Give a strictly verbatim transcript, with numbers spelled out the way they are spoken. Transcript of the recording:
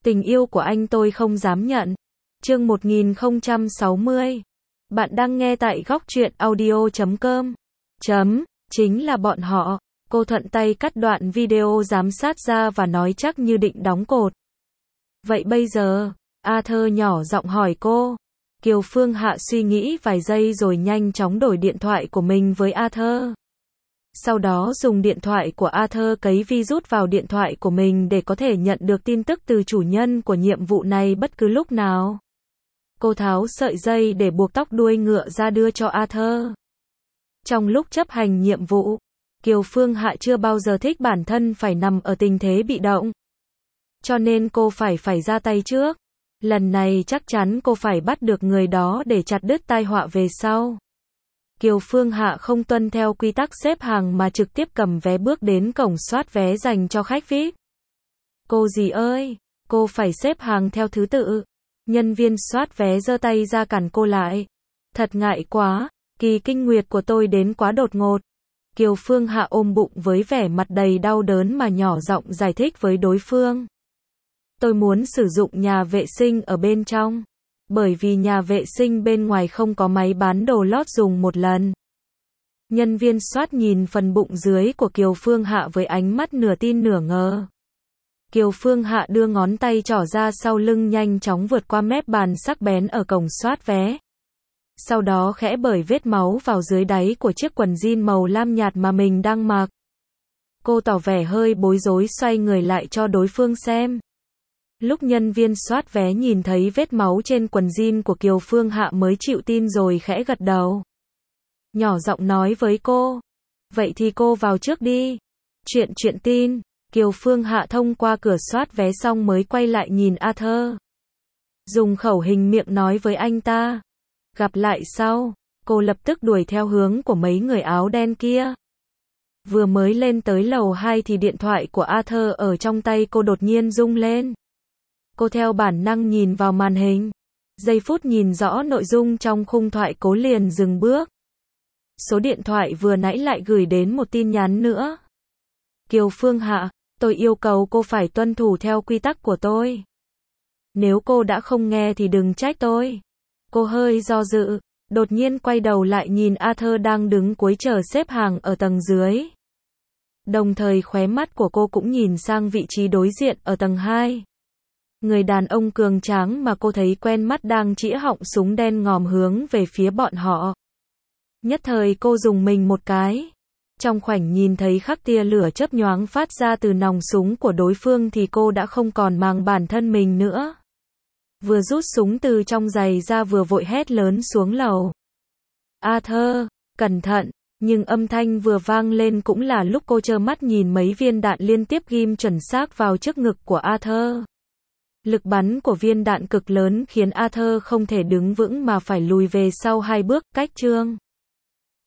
Tình yêu của anh tôi không dám nhận. Chương một nghìn không trăm sáu mươi. Bạn đang nghe tại góc truyện audio chấm com. Chấm, chính là bọn họ. Cô thuận tay cắt đoạn video giám sát ra và nói chắc như định đóng cột. Vậy bây giờ, Arthur nhỏ giọng hỏi cô. Kiều Phương Hạ suy nghĩ vài giây rồi nhanh chóng đổi điện thoại của mình với Arthur. Sau đó dùng điện thoại của Arthur cấy virus vào điện thoại của mình để có thể nhận được tin tức từ chủ nhân của nhiệm vụ này bất cứ lúc nào. Cô tháo sợi dây để buộc tóc đuôi ngựa ra đưa cho Arthur. Trong lúc chấp hành nhiệm vụ, Kiều Phương Hạ chưa bao giờ thích bản thân phải nằm ở tình thế bị động. Cho nên cô phải phải ra tay trước. Lần này chắc chắn cô phải bắt được người đó để chặt đứt tai họa về sau. Kiều Phương Hạ không tuân theo quy tắc xếp hàng mà trực tiếp cầm vé bước đến cổng soát vé dành cho khách vi ai pi. Cô dì ơi, cô phải xếp hàng theo thứ tự. Nhân viên soát vé giơ tay ra cản cô lại. Thật ngại quá, kỳ kinh nguyệt của tôi đến quá đột ngột. Kiều Phương Hạ ôm bụng với vẻ mặt đầy đau đớn mà nhỏ giọng giải thích với đối phương. Tôi muốn sử dụng nhà vệ sinh ở bên trong. Bởi vì nhà vệ sinh bên ngoài không có máy bán đồ lót dùng một lần. Nhân viên soát nhìn phần bụng dưới của Kiều Phương Hạ với ánh mắt nửa tin nửa ngờ. Kiều Phương Hạ đưa ngón tay trỏ ra sau lưng nhanh chóng vượt qua mép bàn sắc bén ở cổng soát vé. Sau đó khẽ bởi vết máu vào dưới đáy của chiếc quần jean màu lam nhạt mà mình đang mặc. Cô tỏ vẻ hơi bối rối xoay người lại cho đối phương xem. Lúc nhân viên soát vé nhìn thấy vết máu trên quần jean của Kiều Phương Hạ mới chịu tin rồi khẽ gật đầu. Nhỏ giọng nói với cô. Vậy thì cô vào trước đi. Chuyện chuyện tin. Kiều Phương Hạ thông qua cửa soát vé xong mới quay lại nhìn Arthur. Dùng khẩu hình miệng nói với anh ta. Gặp lại sau. Cô lập tức đuổi theo hướng của mấy người áo đen kia. Vừa mới lên tới lầu hai thì điện thoại của Arthur ở trong tay cô đột nhiên rung lên. Cô theo bản năng nhìn vào màn hình. Giây phút nhìn rõ nội dung trong khung thoại cố liền dừng bước. Số điện thoại vừa nãy lại gửi đến một tin nhắn nữa. Kiều Phương Hạ, tôi yêu cầu cô phải tuân thủ theo quy tắc của tôi. Nếu cô đã không nghe thì đừng trách tôi. Cô hơi do dự, đột nhiên quay đầu lại nhìn Arthur đang đứng cuối chờ xếp hàng ở tầng dưới. Đồng thời khóe mắt của cô cũng nhìn sang vị trí đối diện ở tầng hai. Người đàn ông cường tráng mà cô thấy quen mắt đang chĩa họng súng đen ngòm hướng về phía bọn họ. Nhất thời cô dùng mình một cái. Trong khoảnh nhìn thấy khắc tia lửa chớp nhoáng phát ra từ nòng súng của đối phương thì cô đã không còn màng bản thân mình nữa. Vừa rút súng từ trong giày ra vừa vội hét lớn xuống lầu. Arthur, cẩn thận, nhưng âm thanh vừa vang lên cũng là lúc cô trơ mắt nhìn mấy viên đạn liên tiếp ghim chuẩn xác vào trước ngực của Arthur. Lực bắn của viên đạn cực lớn khiến Arthur không thể đứng vững mà phải lùi về sau hai bước, cách chương.